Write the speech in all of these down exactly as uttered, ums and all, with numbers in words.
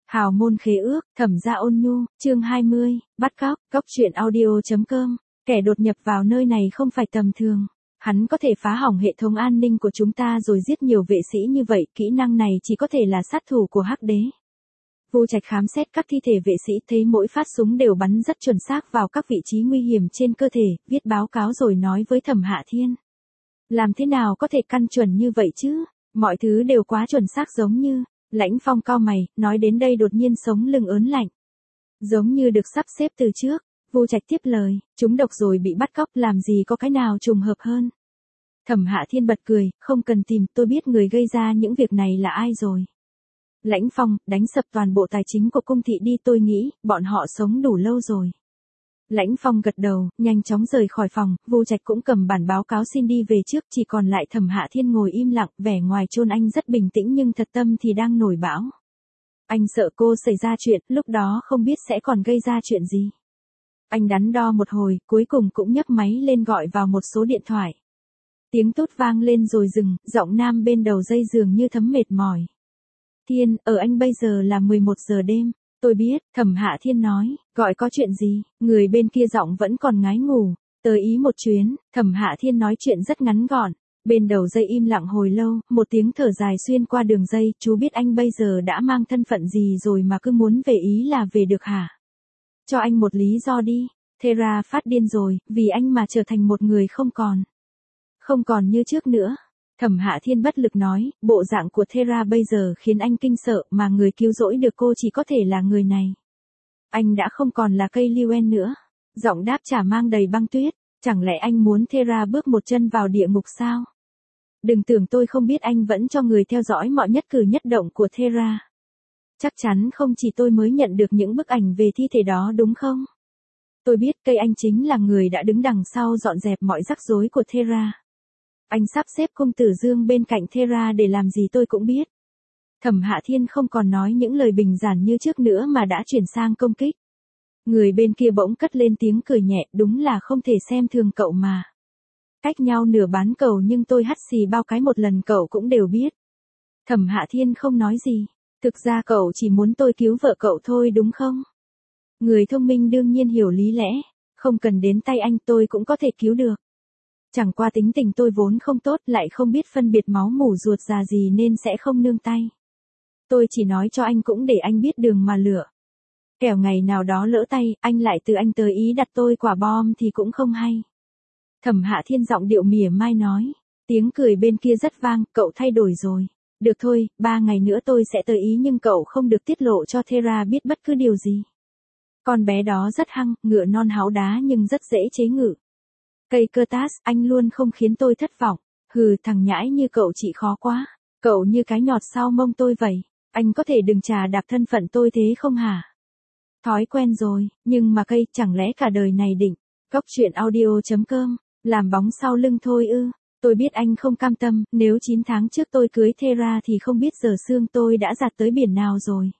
Hào môn khế ước, Thẩm gia ôn nhu, chương hai mươi, bắt cóc, cóc truyện audio.com, kẻ đột nhập vào nơi này không phải tầm thường. Hắn có thể phá hỏng hệ thống an ninh của chúng ta rồi giết nhiều vệ sĩ như vậy, kỹ năng này chỉ có thể là sát thủ của Hắc Đế. Vu Trạch khám xét các thi thể vệ sĩ, thấy mỗi phát súng đều bắn rất chuẩn xác vào các vị trí nguy hiểm trên cơ thể, viết báo cáo rồi nói với Thẩm Hạ Thiên. Làm thế nào có thể căn chuẩn như vậy chứ? Mọi thứ đều quá chuẩn xác giống như... Lãnh Phong cau mày, nói đến đây đột nhiên sống lưng ớn lạnh. Giống như được sắp xếp từ trước, Vu Trạch tiếp lời, chúng độc rồi bị bắt cóc, làm gì có cái nào trùng hợp hơn. Thẩm Hạ Thiên bật cười, không cần tìm, tôi biết người gây ra những việc này là ai rồi. Lãnh Phong, đánh sập toàn bộ tài chính của cung thị đi, tôi nghĩ, bọn họ sống đủ lâu rồi. Lãnh Phong gật đầu, nhanh chóng rời khỏi phòng, Vu Trạch cũng cầm bản báo cáo xin đi về trước, chỉ còn lại Thẩm Hạ Thiên ngồi im lặng, vẻ ngoài chôn anh rất bình tĩnh nhưng thật tâm thì đang nổi bão. Anh sợ cô xảy ra chuyện, lúc đó không biết sẽ còn gây ra chuyện gì. Anh đắn đo một hồi, cuối cùng cũng nhấc máy lên gọi vào một số điện thoại. Tiếng tút vang lên rồi dừng, giọng nam bên đầu dây dường như thấm mệt mỏi. Thiên, ở anh bây giờ là mười một giờ đêm. Tôi biết, Thẩm Hạ Thiên nói, gọi có chuyện gì, người bên kia giọng vẫn còn ngái ngủ, tới ý một chuyến, Thẩm Hạ Thiên nói chuyện rất ngắn gọn, bên đầu dây im lặng hồi lâu, một tiếng thở dài xuyên qua đường dây, chú biết anh bây giờ đã mang thân phận gì rồi mà cứ muốn về ý là về được hả? Cho anh một lý do đi, Thera phát điên rồi, vì anh mà trở thành một người không còn, không còn như trước nữa. Thẩm Hạ Thiên bất lực nói, bộ dạng của Thera bây giờ khiến anh kinh sợ, mà người cứu rỗi được cô chỉ có thể là người này. Anh đã không còn là cây Liuen nữa. Giọng đáp trả mang đầy băng tuyết, chẳng lẽ anh muốn Thera bước một chân vào địa ngục sao? Đừng tưởng tôi không biết anh vẫn cho người theo dõi mọi nhất cử nhất động của Thera. Chắc chắn không chỉ tôi mới nhận được những bức ảnh về thi thể đó đúng không? Tôi biết cây anh chính là người đã đứng đằng sau dọn dẹp mọi rắc rối của Thera. Anh sắp xếp cung tử Dương bên cạnh Thera để làm gì tôi cũng biết. Thẩm Hạ Thiên không còn nói những lời bình giản như trước nữa mà đã chuyển sang công kích. Người bên kia bỗng cất lên tiếng cười nhẹ, đúng là không thể xem thường cậu mà. Cách nhau nửa bán cầu nhưng tôi hắt xì bao cái một lần cậu cũng đều biết. Thẩm Hạ Thiên không nói gì. Thực ra cậu chỉ muốn tôi cứu vợ cậu thôi đúng không? Người thông minh đương nhiên hiểu lý lẽ. Không cần đến tay anh tôi cũng có thể cứu được. Chẳng qua tính tình tôi vốn không tốt, lại không biết phân biệt máu mủ ruột già gì nên sẽ không nương tay. Tôi chỉ nói cho anh cũng để anh biết đường mà lựa. Kẻo ngày nào đó lỡ tay, anh lại từ anh tới ý đặt tôi quả bom thì cũng không hay. Thẩm Hạ Thiên giọng điệu mỉa mai nói. Tiếng cười bên kia rất vang, cậu thay đổi rồi. Được thôi, ba ngày nữa tôi sẽ tới ý nhưng cậu không được tiết lộ cho Thera biết bất cứ điều gì. Con bé đó rất hăng, ngựa non háu đá nhưng rất dễ chế ngự. Cây Curtis, anh luôn không khiến tôi thất vọng. Hừ, thằng nhãi như cậu chị khó quá. Cậu như cái nhọt sau mông tôi vậy. Anh có thể đừng chà đạp thân phận tôi thế không hả? Thói quen rồi, nhưng mà cây chẳng lẽ cả đời này định. Cóc truyện audio.com, làm bóng sau lưng thôi ư. Tôi biết anh không cam tâm, nếu chín tháng trước tôi cưới Thera thì không biết giờ xương tôi đã giặt tới biển nào rồi.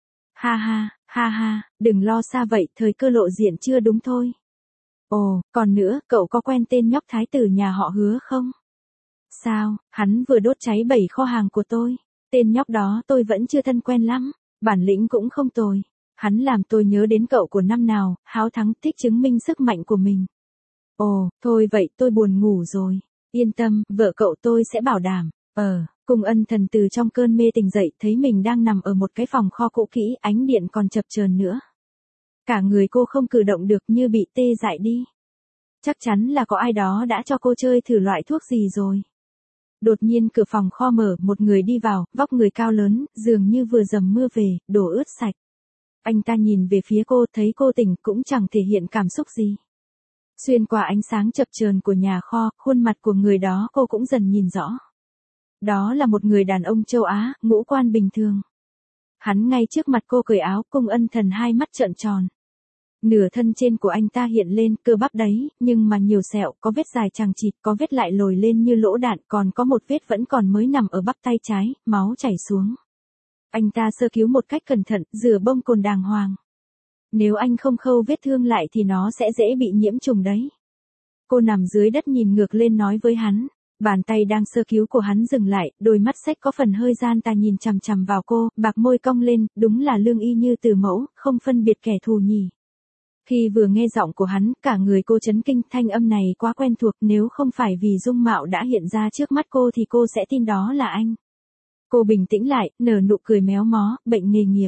Ha ha, ha ha, đừng lo xa vậy, thời cơ lộ diện chưa đúng thôi. Ồ, còn nữa, cậu có quen tên nhóc thái tử nhà họ Hứa không? Sao, hắn vừa đốt cháy bảy kho hàng của tôi. Tên nhóc đó tôi vẫn chưa thân quen lắm, bản lĩnh cũng không tồi. Hắn làm tôi nhớ đến cậu của năm nào, háo thắng thích chứng minh sức mạnh của mình. Ồ, thôi vậy tôi buồn ngủ rồi. Yên tâm, vợ cậu tôi sẽ bảo đảm. Ờ, Cung Ân Thần từ trong cơn mê tỉnh dậy thấy mình đang nằm ở một cái phòng kho cũ kỹ, ánh điện còn chập chờn nữa. Cả người cô không cử động được như bị tê dại đi. Chắc chắn là có ai đó đã cho cô chơi thử loại thuốc gì rồi. Đột nhiên cửa phòng kho mở, một người đi vào, vóc người cao lớn, dường như vừa dầm mưa về, đồ ướt sạch. Anh ta nhìn về phía cô, thấy cô tỉnh cũng chẳng thể hiện cảm xúc gì. Xuyên qua ánh sáng chập chờn của nhà kho, khuôn mặt của người đó cô cũng dần nhìn rõ. Đó là một người đàn ông châu Á, ngũ quan bình thường. Hắn ngay trước mặt cô cởi áo, Cung Ân Thần hai mắt trợn tròn. Nửa thân trên của anh ta hiện lên cơ bắp đấy, nhưng mà nhiều sẹo, có vết dài chằng chịt, có vết lại lồi lên như lỗ đạn, còn có một vết vẫn còn mới nằm ở bắp tay trái, máu chảy xuống. Anh ta sơ cứu một cách cẩn thận, rửa bông cồn đàng hoàng. Nếu anh không khâu vết thương lại thì nó sẽ dễ bị nhiễm trùng đấy. Cô nằm dưới đất nhìn ngược lên nói với hắn, Bàn tay đang sơ cứu của hắn dừng lại, đôi mắt xếch có phần hơi gian tà nhìn chằm chằm vào cô, bạc môi cong lên, đúng là lương y như từ mẫu, không phân biệt kẻ thù nhỉ. Khi vừa nghe giọng của hắn, cả người cô chấn kinh, thanh âm này quá quen thuộc, nếu không phải vì dung mạo đã hiện ra trước mắt cô thì cô sẽ tin đó là anh. Cô bình tĩnh lại, nở nụ cười méo mó, bệnh nghề nghiệp.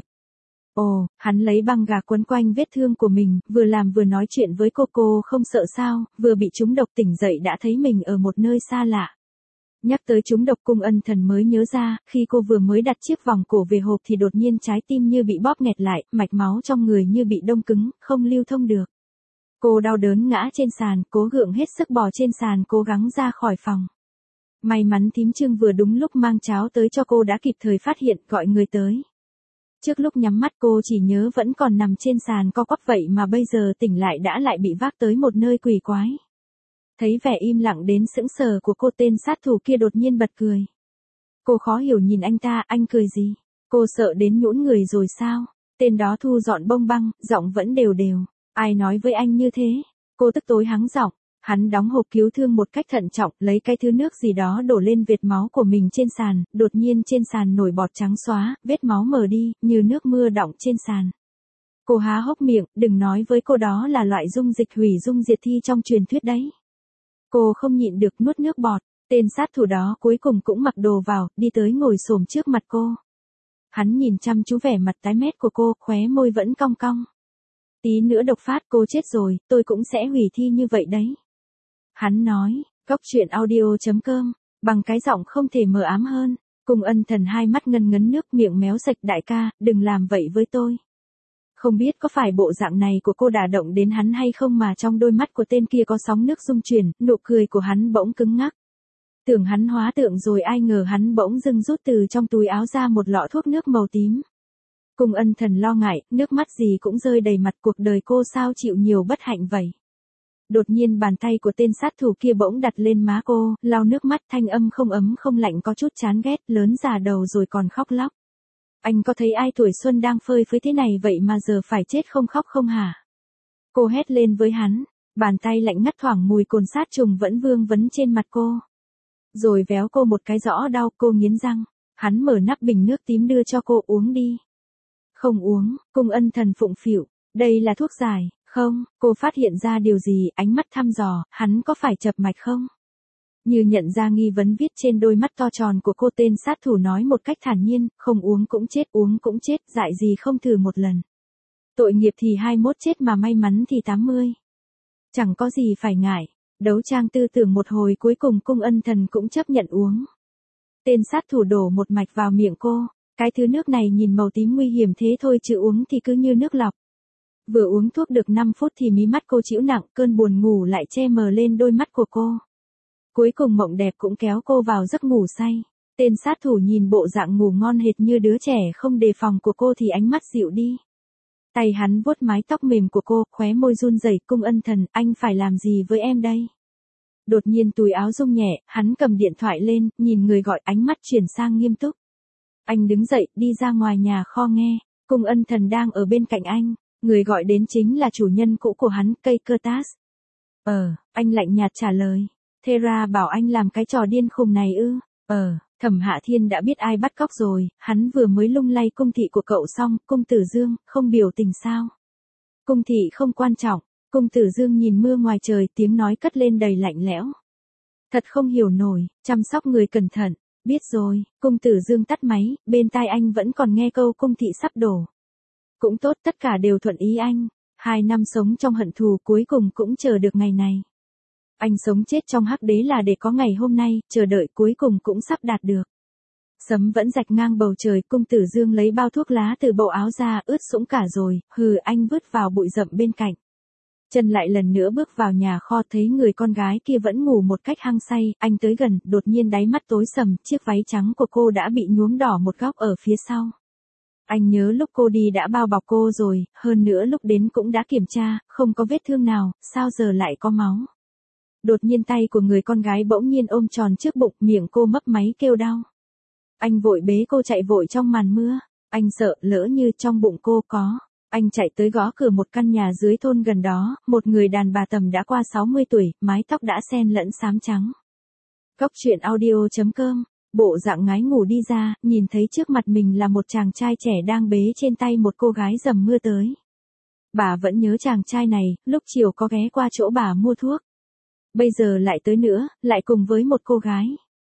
Ồ, hắn lấy băng gạc quấn quanh vết thương của mình, vừa làm vừa nói chuyện với cô. Cô không sợ sao, vừa bị trúng độc tỉnh dậy đã thấy mình ở một nơi xa lạ. Nhắc tới trúng độc, Cung Ân Thần mới nhớ ra, khi cô vừa mới đặt chiếc vòng cổ về hộp thì đột nhiên trái tim như bị bóp nghẹt lại, mạch máu trong người như bị đông cứng, không lưu thông được. Cô đau đớn ngã trên sàn, cố gượng hết sức bò trên sàn, cố gắng ra khỏi phòng. May mắn thím Trương vừa đúng lúc mang cháo tới cho cô đã kịp thời phát hiện, gọi người tới. Trước lúc nhắm mắt cô chỉ nhớ vẫn còn nằm trên sàn co quắp, vậy mà bây giờ tỉnh lại đã lại bị vác tới một nơi quỷ quái. Thấy vẻ im lặng đến sững sờ của cô, tên sát thủ kia đột nhiên bật cười. Cô khó hiểu nhìn anh ta, anh cười gì? Cô sợ đến nhũn người rồi sao? Tên đó thu dọn bông băng, giọng vẫn đều đều. Ai nói với anh như thế? Cô tức tối hắng giọng. Hắn đóng hộp cứu thương một cách thận trọng, lấy cái thứ nước gì đó đổ lên vệt máu của mình trên sàn, đột nhiên trên sàn nổi bọt trắng xóa, vết máu mờ đi, như nước mưa đọng trên sàn. Cô há hốc miệng, đừng nói với cô đó là loại dung dịch hủy dung diệt thi trong truyền thuyết đấy. Cô không nhịn được nuốt nước bọt, tên sát thủ đó cuối cùng cũng mặc đồ vào, đi tới ngồi xổm trước mặt cô. Hắn nhìn chăm chú vẻ mặt tái mét của cô, khóe môi vẫn cong cong. Tí nữa độc phát cô chết rồi, tôi cũng sẽ hủy thi như vậy đấy. Hắn nói, Cóc truyện audio chấm com, bằng cái giọng không thể mờ ám hơn. Cung Ân Thần hai mắt ngân ngấn nước, miệng méo sạch, đại ca, đừng làm vậy với tôi. Không biết có phải bộ dạng này của cô đả động đến hắn hay không mà trong đôi mắt của tên kia có sóng nước rung chuyển, nụ cười của hắn bỗng cứng ngắc. Tưởng hắn hóa tượng rồi, ai ngờ hắn bỗng dưng rút từ trong túi áo ra một lọ thuốc nước màu tím. Cung Ân Thần lo ngại, nước mắt gì cũng rơi đầy mặt, cuộc đời cô sao chịu nhiều bất hạnh vậy. Đột nhiên bàn tay của tên sát thủ kia bỗng đặt lên má cô, lau nước mắt, thanh âm không ấm không lạnh, có chút chán ghét, lớn già đầu rồi còn khóc lóc. Anh có thấy ai tuổi xuân đang phơi phới thế này vậy mà giờ phải chết không khóc không hả? Cô hét lên với hắn, bàn tay lạnh ngắt thoảng mùi cồn sát trùng vẫn vương vấn trên mặt cô. Rồi véo cô một cái rõ đau, cô nghiến răng. Hắn mở nắp bình nước tím đưa cho cô, uống đi. Không uống, Cung Ân Thần phụng phịu, đây là thuốc giải. Không, cô phát hiện ra điều gì, ánh mắt thăm dò, hắn có phải chập mạch không? Như nhận ra nghi vấn viết trên đôi mắt to tròn của cô, tên sát thủ nói một cách thản nhiên, không uống cũng chết, uống cũng chết, dại gì không thử một lần. Tội nghiệp thì hai mốt chết mà may mắn thì tám mươi. Chẳng có gì phải ngại. Đấu trang tư tưởng một hồi, cuối cùng Cung Ân Thần cũng chấp nhận uống. Tên sát thủ đổ một mạch vào miệng cô, cái thứ nước này nhìn màu tím nguy hiểm thế thôi chứ uống thì cứ như nước lọc. Vừa uống thuốc được năm phút thì mí mắt cô chịu nặng, cơn buồn ngủ lại che mờ lên đôi mắt của cô. Cuối cùng mộng đẹp cũng kéo cô vào giấc ngủ say. Tên sát thủ nhìn bộ dạng ngủ ngon hệt như đứa trẻ không đề phòng của cô thì ánh mắt dịu đi. Tay hắn vuốt mái tóc mềm của cô, khóe môi run rẩy. Cung Ân Thần, anh phải làm gì với em đây? Đột nhiên túi áo rung nhẹ, hắn cầm điện thoại lên, nhìn người gọi, ánh mắt chuyển sang nghiêm túc. Anh đứng dậy, đi ra ngoài nhà kho nghe. Cung Ân Thần đang ở bên cạnh anh. Người gọi đến chính là chủ nhân cũ của hắn, cây Curtis. Ờ, anh lạnh nhạt trả lời. Thera bảo anh làm cái trò điên khùng này ư? Ờ, Thẩm Hạ Thiên đã biết ai bắt cóc rồi, hắn vừa mới lung lay cung thị của cậu xong, Cung Tử Dương, không biểu tình sao? Cung thị không quan trọng, Cung Tử Dương nhìn mưa ngoài trời, tiếng nói cất lên đầy lạnh lẽo. Thật không hiểu nổi, chăm sóc người cẩn thận, biết rồi, Cung Tử Dương tắt máy, bên tai anh vẫn còn nghe câu cung thị sắp đổ. Cũng tốt, tất cả đều thuận ý anh. Hai năm sống trong hận thù cuối cùng cũng chờ được ngày này. Anh sống chết trong hắc đế là để có ngày hôm nay, chờ đợi cuối cùng cũng sắp đạt được. Sấm vẫn rạch ngang bầu trời, Cung Tử Dương lấy bao thuốc lá từ bộ áo ra, ướt sũng cả rồi, hừ, anh vứt vào bụi rậm bên cạnh. Chân lại lần nữa bước vào nhà kho, thấy người con gái kia vẫn ngủ một cách hăng say, anh tới gần, đột nhiên đáy mắt tối sầm, chiếc váy trắng của cô đã bị nhuốm đỏ một góc ở phía sau. Anh nhớ lúc cô đi đã bao bọc cô rồi, hơn nữa lúc đến cũng đã kiểm tra, không có vết thương nào, sao giờ lại có máu. Đột nhiên tay của người con gái bỗng nhiên ôm tròn trước bụng, miệng cô mấp máy kêu đau. Anh vội bế cô chạy vội trong màn mưa, anh sợ lỡ như trong bụng cô có. Anh chạy tới gõ cửa một căn nhà dưới thôn gần đó, một người đàn bà tầm đã qua sáu mươi tuổi, mái tóc đã xen lẫn xám trắng. Cóc truyện audio chấm com, bộ dạng ngái ngủ đi ra, nhìn thấy trước mặt mình là một chàng trai trẻ đang bế trên tay một cô gái dầm mưa tới. Bà vẫn nhớ chàng trai này, lúc chiều có ghé qua chỗ bà mua thuốc. Bây giờ lại tới nữa, lại cùng với một cô gái.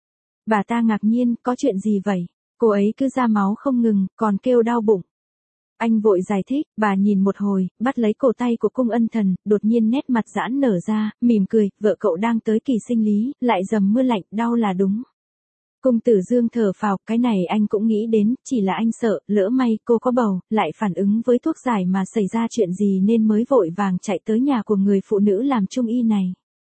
Bà ta ngạc nhiên, có chuyện gì vậy? Cô ấy cứ ra máu không ngừng, còn kêu đau bụng. Anh vội giải thích, bà nhìn một hồi, bắt lấy cổ tay của cung ân thần, đột nhiên nét mặt giãn nở ra, mỉm cười, vợ cậu đang tới kỳ sinh lý, lại dầm mưa lạnh, đau là đúng. Cung Tử Dương thở phào, cái này anh cũng nghĩ đến, chỉ là anh sợ, lỡ may cô có bầu, lại phản ứng với thuốc giải mà xảy ra chuyện gì nên mới vội vàng chạy tới nhà của người phụ nữ làm trung y này.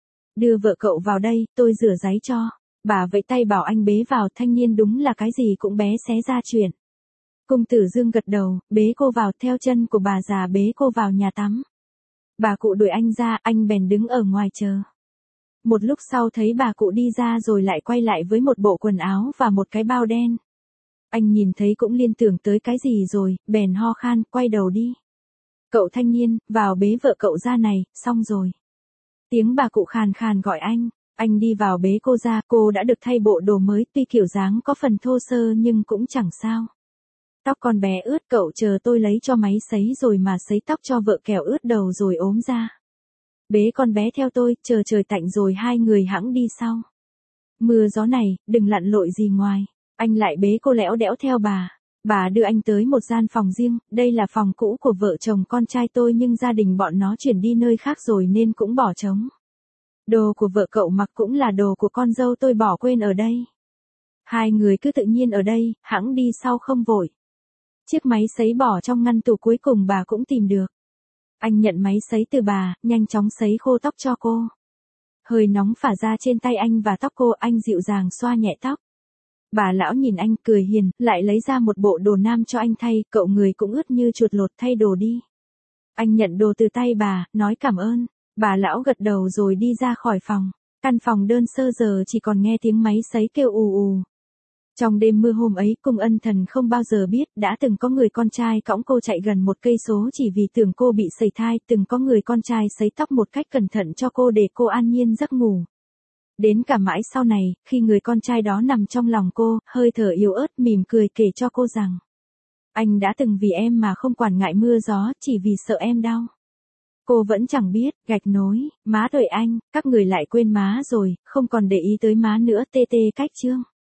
Đưa vợ cậu vào đây, tôi rửa giấy cho. Bà vẫy tay bảo anh bế vào, thanh niên đúng là cái gì cũng bé xé ra chuyện. Cung Tử Dương gật đầu, bế cô vào, theo chân của bà già bế cô vào nhà tắm. Bà cụ đuổi anh ra, anh bèn đứng ở ngoài chờ. Một lúc sau thấy bà cụ đi ra rồi lại quay lại với một bộ quần áo và một cái bao đen. Anh nhìn thấy cũng liên tưởng tới cái gì rồi, bèn ho khan, quay đầu đi. Cậu thanh niên, vào bế vợ cậu ra này, xong rồi. Tiếng bà cụ khàn khàn gọi anh, anh đi vào bế cô ra, cô đã được thay bộ đồ mới, tuy kiểu dáng có phần thô sơ nhưng cũng chẳng sao. Tóc con bé ướt, cậu chờ tôi lấy cho máy sấy rồi mà sấy tóc cho vợ kẻo ướt đầu rồi ốm ra. Bế con bé theo tôi, chờ trời tạnh rồi hai người hẵng đi sau. Mưa gió này, đừng lặn lội gì ngoài. Anh lại bế cô lẽo đẽo theo bà. Bà đưa anh tới một gian phòng riêng, đây là phòng cũ của vợ chồng con trai tôi nhưng gia đình bọn nó chuyển đi nơi khác rồi nên cũng bỏ trống. Đồ của vợ cậu mặc cũng là đồ của con dâu tôi bỏ quên ở đây. Hai người cứ tự nhiên ở đây, hẵng đi sau không vội. Chiếc máy sấy bỏ trong ngăn tủ cuối cùng bà cũng tìm được. Anh nhận máy sấy từ bà, nhanh chóng sấy khô tóc cho cô. Hơi nóng phả ra trên tay anh và tóc cô, anh dịu dàng xoa nhẹ tóc. Bà lão nhìn anh cười hiền, lại lấy ra một bộ đồ nam cho anh thay, cậu người cũng ướt như chuột lột, thay đồ đi. Anh nhận đồ từ tay bà, nói cảm ơn. Bà lão gật đầu rồi đi ra khỏi phòng. Căn phòng đơn sơ giờ chỉ còn nghe tiếng máy sấy kêu ù ù. Trong đêm mưa hôm ấy, Cung Ân Thần không bao giờ biết, đã từng có người con trai cõng cô chạy gần một cây số chỉ vì tưởng cô bị sẩy thai, từng có người con trai sấy tóc một cách cẩn thận cho cô để cô an nhiên giấc ngủ. Đến cả mãi sau này, khi người con trai đó nằm trong lòng cô, hơi thở yếu ớt mỉm cười kể cho cô rằng, anh đã từng vì em mà không quản ngại mưa gió, chỉ vì sợ em đau. Cô vẫn chẳng biết, gạch nối, má đợi anh, các người lại quên má rồi, không còn để ý tới má nữa, tê tê cách chương.